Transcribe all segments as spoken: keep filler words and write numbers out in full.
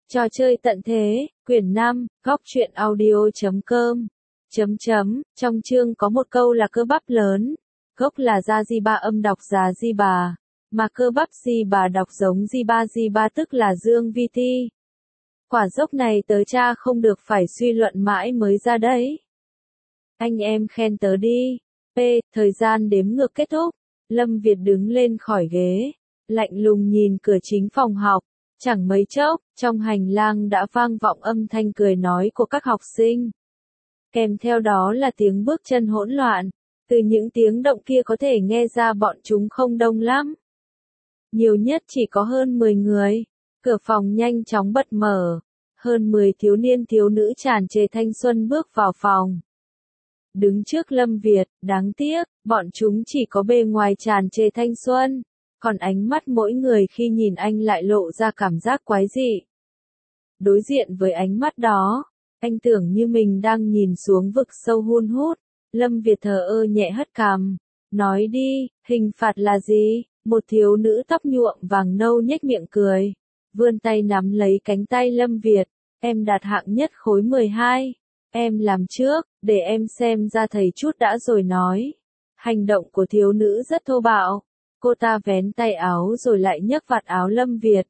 Trò chơi tận thế, quyển năm, góc truyện audio chấm com. Chấm chấm, trong chương có một câu là cơ bắp lớn. Gốc là gia di ba âm đọc giá di bà, mà cơ bắp di bà đọc giống di ba di ba tức là dương vi ti. Quả dốc này tớ cha không được phải suy luận mãi mới ra đấy. Anh em khen tớ đi. P, thời gian đếm ngược kết thúc. Lâm Việt đứng lên khỏi ghế, lạnh lùng nhìn cửa chính phòng học. Chẳng mấy chốc, trong hành lang đã vang vọng âm thanh cười nói của các học sinh. Kèm theo đó là tiếng bước chân hỗn loạn. Từ những tiếng động kia có thể nghe ra bọn chúng không đông lắm. Nhiều nhất chỉ có hơn mười người. Cửa phòng nhanh chóng bật mở. Hơn mười thiếu niên thiếu nữ tràn trề thanh xuân bước vào phòng. Đứng trước Lâm Việt, đáng tiếc, bọn chúng chỉ có bề ngoài tràn trề thanh xuân. Còn ánh mắt mỗi người khi nhìn anh lại lộ ra cảm giác quái dị. Đối diện với ánh mắt đó, anh tưởng như mình đang nhìn xuống vực sâu hun hút. Lâm Việt thờ ơ nhẹ hất cằm. Nói đi, hình phạt là gì? Một thiếu nữ tóc nhuộm vàng nâu nhếch miệng cười. Vươn tay nắm lấy cánh tay Lâm Việt. Em đạt hạng nhất khối mười hai. Em làm trước, để em xem ra thầy chút đã rồi nói. Hành động của thiếu nữ rất thô bạo. Cô ta vén tay áo rồi lại nhấc vạt áo Lâm Việt.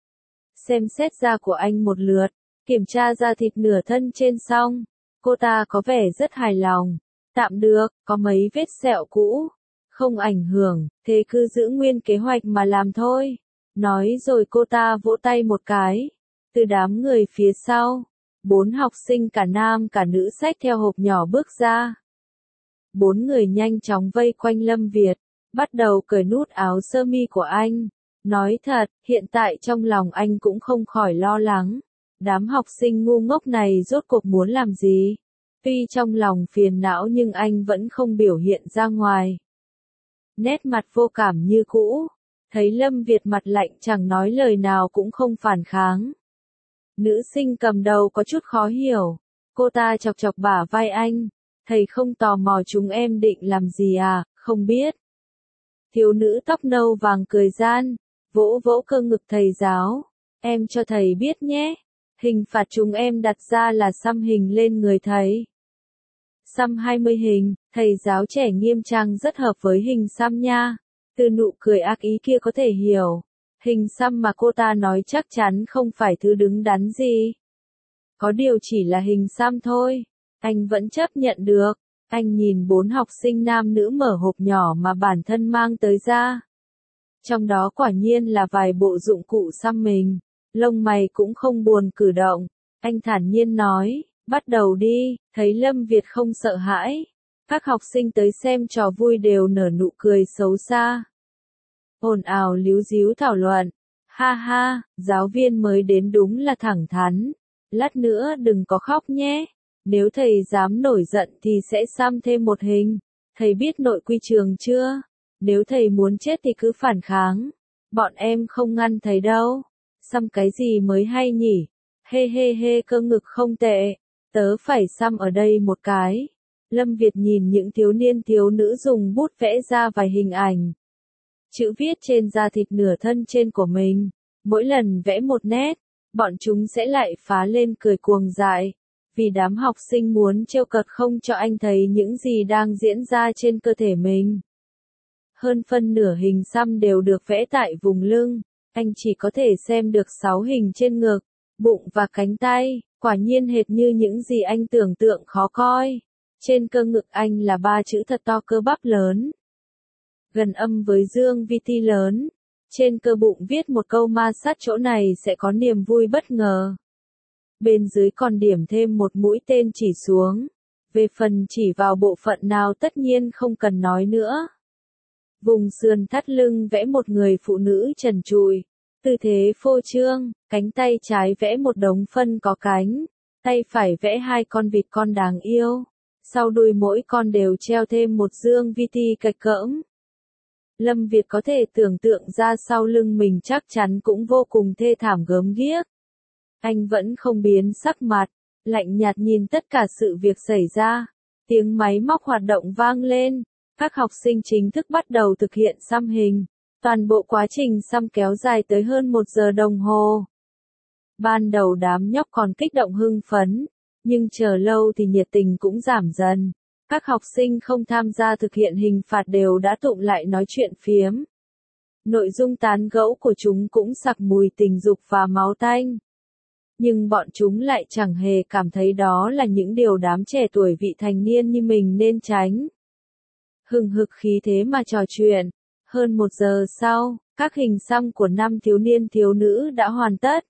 Xem xét da của anh một lượt, kiểm tra da thịt nửa thân trên xong. Cô ta có vẻ rất hài lòng. Tạm được, có mấy vết sẹo cũ. Không ảnh hưởng, thế cứ giữ nguyên kế hoạch mà làm thôi. Nói rồi cô ta vỗ tay một cái. Từ đám người phía sau, bốn học sinh cả nam cả nữ xách theo hộp nhỏ bước ra. Bốn người nhanh chóng vây quanh Lâm Việt. Bắt đầu cởi nút áo sơ mi của anh. Nói thật, hiện tại trong lòng anh cũng không khỏi lo lắng. Đám học sinh ngu ngốc này rốt cuộc muốn làm gì? Tuy trong lòng phiền não nhưng anh vẫn không biểu hiện ra ngoài. Nét mặt vô cảm như cũ. Thấy Lâm Việt mặt lạnh chẳng nói lời nào cũng không phản kháng. Nữ sinh cầm đầu có chút khó hiểu. Cô ta chọc chọc bả vai anh. Thầy không tò mò chúng em định làm gì à, không biết. Thiếu nữ tóc nâu vàng cười gian, vỗ vỗ cơ ngực thầy giáo. Em cho thầy biết nhé. Hình phạt chúng em đặt ra là xăm hình lên người thầy. Xăm hai mươi hình, thầy giáo trẻ nghiêm trang rất hợp với hình xăm nha. Từ nụ cười ác ý kia có thể hiểu. Hình xăm mà cô ta nói chắc chắn không phải thứ đứng đắn gì. Có điều chỉ là hình xăm thôi. Anh vẫn chấp nhận được. Anh nhìn bốn học sinh nam nữ mở hộp nhỏ mà bản thân mang tới ra. Trong đó quả nhiên là vài bộ dụng cụ xăm mình. Lông mày cũng không buồn cử động. Anh thản nhiên nói, bắt đầu đi. Thấy Lâm Việt không sợ hãi. Các học sinh tới xem trò vui đều nở nụ cười xấu xa. Ồn ào líu díu thảo luận. Ha ha, giáo viên mới đến đúng là thẳng thắn. Lát nữa đừng có khóc nhé. Nếu thầy dám nổi giận thì sẽ xăm thêm một hình. Thầy biết nội quy trường chưa? Nếu thầy muốn chết thì cứ phản kháng. Bọn em không ngăn thầy đâu. Xăm cái gì mới hay nhỉ? Hê hê hê, cơ ngực không tệ. Tớ phải xăm ở đây một cái. Lâm Việt nhìn những thiếu niên thiếu nữ dùng bút vẽ ra vài hình ảnh. Chữ viết trên da thịt nửa thân trên của mình. Mỗi lần vẽ một nét, bọn chúng sẽ lại phá lên cười cuồng dại. Vì đám học sinh muốn trêu cợt không cho anh thấy những gì đang diễn ra trên cơ thể mình. Hơn phân nửa hình xăm đều được vẽ tại vùng lưng. Anh chỉ có thể xem được sáu hình trên ngực, bụng và cánh tay. Quả nhiên hệt như những gì anh tưởng tượng khó coi. Trên cơ ngực anh là ba chữ thật to cơ bắp lớn. Gần âm với dương vi ti lớn. Trên cơ bụng viết một câu ma sát chỗ này sẽ có niềm vui bất ngờ. Bên dưới còn điểm thêm một mũi tên chỉ xuống. Về phần chỉ vào bộ phận nào tất nhiên không cần nói nữa. Vùng sườn thắt lưng vẽ một người phụ nữ trần trụi. Tư thế phô trương, cánh tay trái vẽ một đống phân có cánh. Tay phải vẽ hai con vịt con đáng yêu. Sau đuôi mỗi con đều treo thêm một dương vi ti cạch cỡm. Lâm Việt có thể tưởng tượng ra sau lưng mình chắc chắn cũng vô cùng thê thảm gớm ghiếc. Anh vẫn không biến sắc mặt, lạnh nhạt nhìn tất cả sự việc xảy ra. Tiếng máy móc hoạt động vang lên. Các học sinh chính thức bắt đầu thực hiện xăm hình. Toàn bộ quá trình xăm kéo dài tới hơn một giờ đồng hồ. Ban đầu đám nhóc còn kích động hưng phấn, nhưng chờ lâu thì nhiệt tình cũng giảm dần. Các học sinh không tham gia thực hiện hình phạt đều đã tụng lại nói chuyện phiếm. Nội dung tán gẫu của chúng cũng sặc mùi tình dục và máu tanh. Nhưng bọn chúng lại chẳng hề cảm thấy đó là những điều đám trẻ tuổi vị thành niên như mình nên tránh. Hừng hực khí thế mà trò chuyện. Hơn một giờ sau, các hình xăm của năm thiếu niên thiếu nữ đã hoàn tất.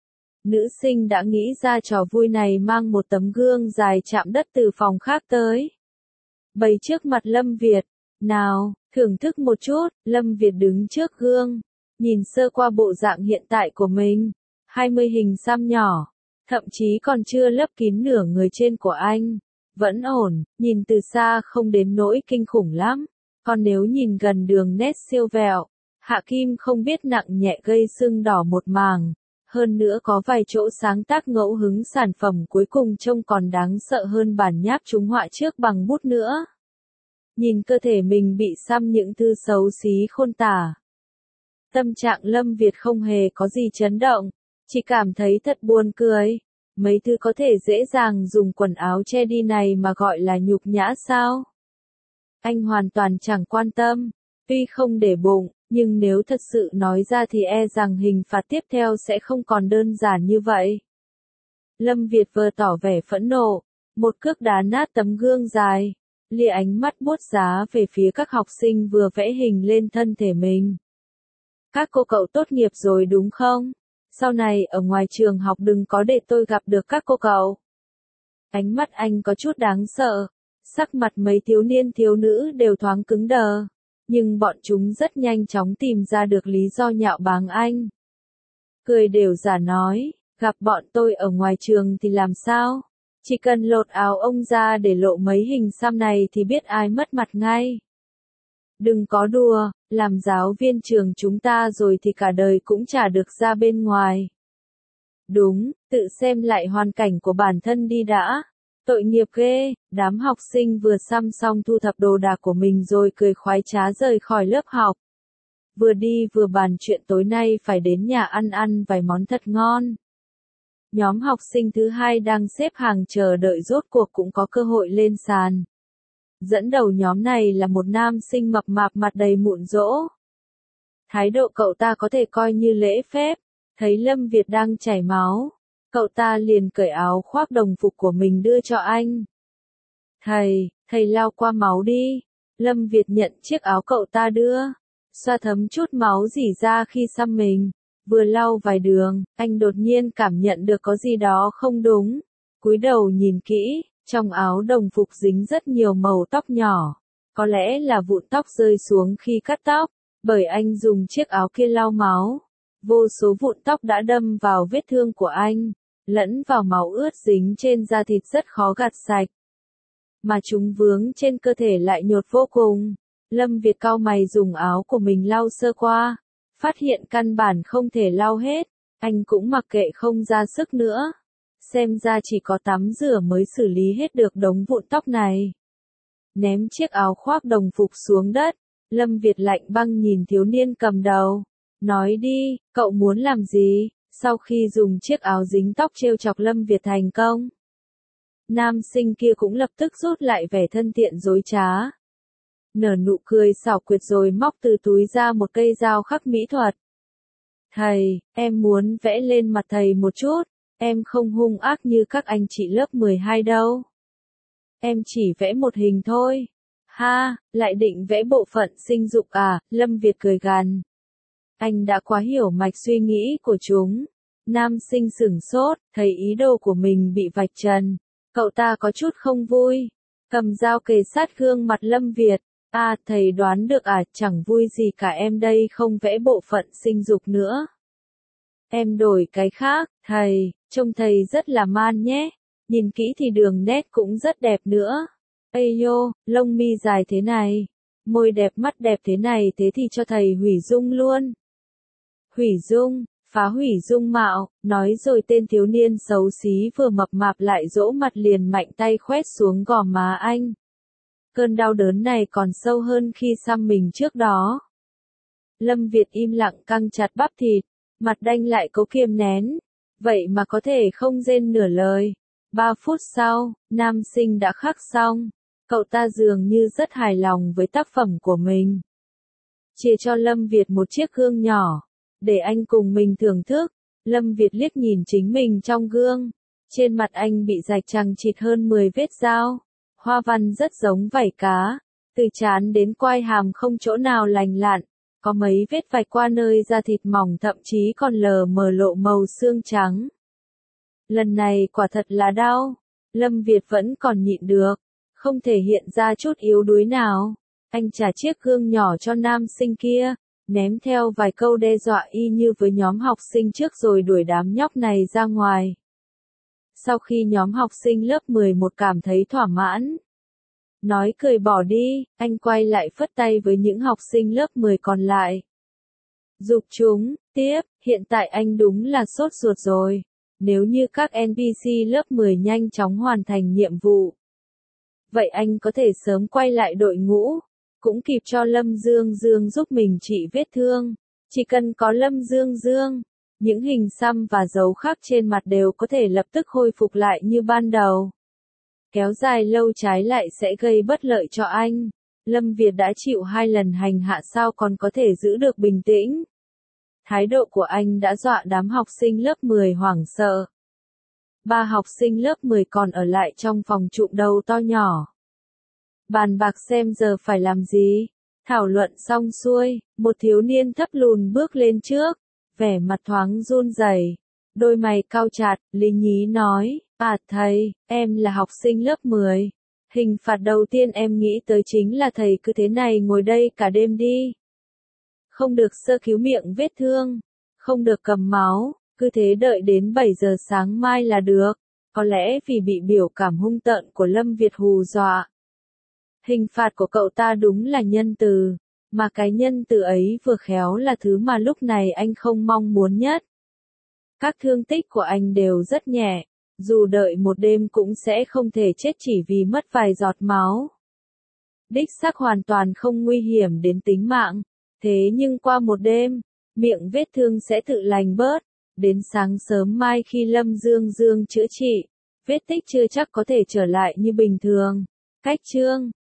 Nữ sinh đã nghĩ ra trò vui này mang một tấm gương dài chạm đất từ phòng khác tới. Bày trước mặt Lâm Việt. Nào, thưởng thức một chút. Lâm Việt đứng trước gương, nhìn sơ qua bộ dạng hiện tại của mình. hai mươi hình xăm nhỏ, thậm chí còn chưa lấp kín nửa người trên của anh. Vẫn ổn, nhìn từ xa không đến nỗi kinh khủng lắm. Còn nếu nhìn gần đường nét siêu vẹo, Hạ Kim không biết nặng nhẹ gây sưng đỏ một màng. Hơn nữa có vài chỗ sáng tác ngẫu hứng, sản phẩm cuối cùng trông còn đáng sợ hơn bản nháp chúng họa trước bằng bút nữa. Nhìn cơ thể mình bị xăm những thứ xấu xí khôn tả. Tâm trạng Lâm Việt không hề có gì chấn động, chỉ cảm thấy thật buồn cười. Mấy thứ có thể dễ dàng dùng quần áo che đi này mà gọi là nhục nhã sao? Anh hoàn toàn chẳng quan tâm, tuy không để bụng, nhưng nếu thật sự nói ra thì e rằng hình phạt tiếp theo sẽ không còn đơn giản như vậy. Lâm Việt vừa tỏ vẻ phẫn nộ, một cước đá nát tấm gương dài, lia ánh mắt buốt giá về phía các học sinh vừa vẽ hình lên thân thể mình. Các cô cậu tốt nghiệp rồi đúng không? Sau này ở ngoài trường học đừng có để tôi gặp được các cô cậu. Ánh mắt anh có chút đáng sợ, sắc mặt mấy thiếu niên thiếu nữ đều thoáng cứng đờ, nhưng bọn chúng rất nhanh chóng tìm ra được lý do nhạo báng anh. Cười đều giả nói, gặp bọn tôi ở ngoài trường thì làm sao? Chỉ cần lột áo ông ra để lộ mấy hình xăm này thì biết ai mất mặt ngay. Đừng có đùa, làm giáo viên trường chúng ta rồi thì cả đời cũng chả được ra bên ngoài. Đúng, tự xem lại hoàn cảnh của bản thân đi đã. Tội nghiệp ghê, đám học sinh vừa xăm xong thu thập đồ đạc của mình rồi cười khoái trá rời khỏi lớp học. Vừa đi vừa bàn chuyện tối nay phải đến nhà ăn ăn vài món thật ngon. Nhóm học sinh thứ hai đang xếp hàng chờ đợi rốt cuộc cũng có cơ hội lên sàn. Dẫn đầu nhóm này là một nam sinh mập mạp mặt đầy mụn rỗ. Thái độ cậu ta có thể coi như lễ phép, thấy Lâm Việt đang chảy máu, cậu ta liền cởi áo khoác đồng phục của mình đưa cho anh. Thầy, thầy lau qua máu đi. Lâm Việt nhận chiếc áo cậu ta đưa, xoa thấm chút máu rỉ ra khi xăm mình. Vừa lau vài đường, anh đột nhiên cảm nhận được có gì đó không đúng. Cúi đầu nhìn kỹ, trong áo đồng phục dính rất nhiều màu tóc nhỏ. Có lẽ là vụn tóc rơi xuống khi cắt tóc, bởi anh dùng chiếc áo kia lau máu. Vô số vụn tóc đã đâm vào vết thương của anh, lẫn vào máu ướt dính trên da thịt rất khó gạt sạch. Mà chúng vướng trên cơ thể lại nhột vô cùng. Lâm Việt cau mày dùng áo của mình lau sơ qua, phát hiện căn bản không thể lau hết, anh cũng mặc kệ không ra sức nữa. Xem ra chỉ có tắm rửa mới xử lý hết được đống vụn tóc này. Ném chiếc áo khoác đồng phục xuống đất, Lâm Việt lạnh băng nhìn thiếu niên cầm đầu. Nói đi, cậu muốn làm gì? Sau khi dùng chiếc áo dính tóc trêu chọc Lâm Việt thành công, nam sinh kia cũng lập tức rút lại vẻ thân thiện dối trá. Nở nụ cười xảo quyệt rồi móc từ túi ra một cây dao khắc mỹ thuật. Thầy, em muốn vẽ lên mặt thầy một chút, em không hung ác như các anh chị lớp mười hai đâu. Em chỉ vẽ một hình thôi. Ha, lại định vẽ bộ phận sinh dục à? Lâm Việt cười gằn. Anh đã quá hiểu mạch suy nghĩ của chúng. Nam sinh sửng sốt, thấy ý đồ của mình bị vạch trần. Cậu ta có chút không vui, cầm dao kề sát gương mặt Lâm Việt. À, thầy đoán được à, chẳng vui gì cả, em đây không vẽ bộ phận sinh dục nữa. Em đổi cái khác, thầy, trông thầy rất là man nhé. Nhìn kỹ thì đường nét cũng rất đẹp nữa. Ây nhô, lông mi dài thế này, môi đẹp mắt đẹp thế này, thế thì cho thầy hủy dung luôn. Hủy dung, phá hủy dung mạo, nói rồi tên thiếu niên xấu xí vừa mập mạp lại dỗ mặt liền mạnh tay khoét xuống gò má anh. Cơn đau đớn này còn sâu hơn khi xăm mình trước đó. Lâm Việt im lặng căng chặt bắp thịt, mặt đanh lại cố kiềm nén. Vậy mà có thể không rên nửa lời. Ba phút sau, nam sinh đã khắc xong. Cậu ta dường như rất hài lòng với tác phẩm của mình. Chia cho Lâm Việt một chiếc gương nhỏ, để anh cùng mình thưởng thức. Lâm Việt liếc nhìn chính mình trong gương. Trên mặt anh bị rạch chằng chịt hơn mười vết dao. Hoa văn rất giống vảy cá. Từ trán đến quai hàm không chỗ nào lành lặn. Có mấy vết vạch qua nơi da thịt mỏng, thậm chí còn lờ mờ lộ màu xương trắng. Lần này quả thật là đau. Lâm Việt vẫn còn nhịn được. Không thể hiện ra chút yếu đuối nào. Anh trả chiếc gương nhỏ cho nam sinh kia. Ném theo vài câu đe dọa y như với nhóm học sinh trước rồi đuổi đám nhóc này ra ngoài. Sau khi nhóm học sinh lớp mười một cảm thấy thỏa mãn, nói cười bỏ đi, anh quay lại phất tay với những học sinh lớp mười còn lại. Giục chúng, tiếp, hiện tại anh đúng là sốt ruột rồi. Nếu như các en pê xê lớp mười nhanh chóng hoàn thành nhiệm vụ, vậy anh có thể sớm quay lại đội ngũ, cũng kịp cho Lâm Dương Dương giúp mình trị vết thương. Chỉ cần có Lâm Dương Dương, những hình xăm và dấu khắc trên mặt đều có thể lập tức khôi phục lại như ban đầu. Kéo dài lâu trái lại sẽ gây bất lợi cho anh. Lâm Việt đã chịu hai lần hành hạ sao còn có thể giữ được bình tĩnh. Thái độ của anh đã dọa đám học sinh lớp mười hoảng sợ. Ba học sinh lớp mười còn ở lại trong phòng trụm đầu to nhỏ. Bàn bạc xem giờ phải làm gì. Thảo luận xong xuôi, một thiếu niên thấp lùn bước lên trước, vẻ mặt thoáng run rẩy, đôi mày cau chặt, lý nhí nói, à thầy, em là học sinh lớp mười. Hình phạt đầu tiên em nghĩ tới chính là thầy cứ thế này ngồi đây cả đêm đi. Không được sơ cứu miệng vết thương, không được cầm máu, cứ thế đợi đến bảy giờ sáng mai là được. Có lẽ vì bị biểu cảm hung tợn của Lâm Việt hù dọa. Hình phạt của cậu ta đúng là nhân từ, mà cái nhân từ ấy vừa khéo là thứ mà lúc này anh không mong muốn nhất. Các thương tích của anh đều rất nhẹ, dù đợi một đêm cũng sẽ không thể chết chỉ vì mất vài giọt máu. Đích xác hoàn toàn không nguy hiểm đến tính mạng, thế nhưng qua một đêm, miệng vết thương sẽ tự lành bớt, đến sáng sớm mai khi Lâm Dương Dương chữa trị, vết tích chưa chắc có thể trở lại như bình thường. Cách chương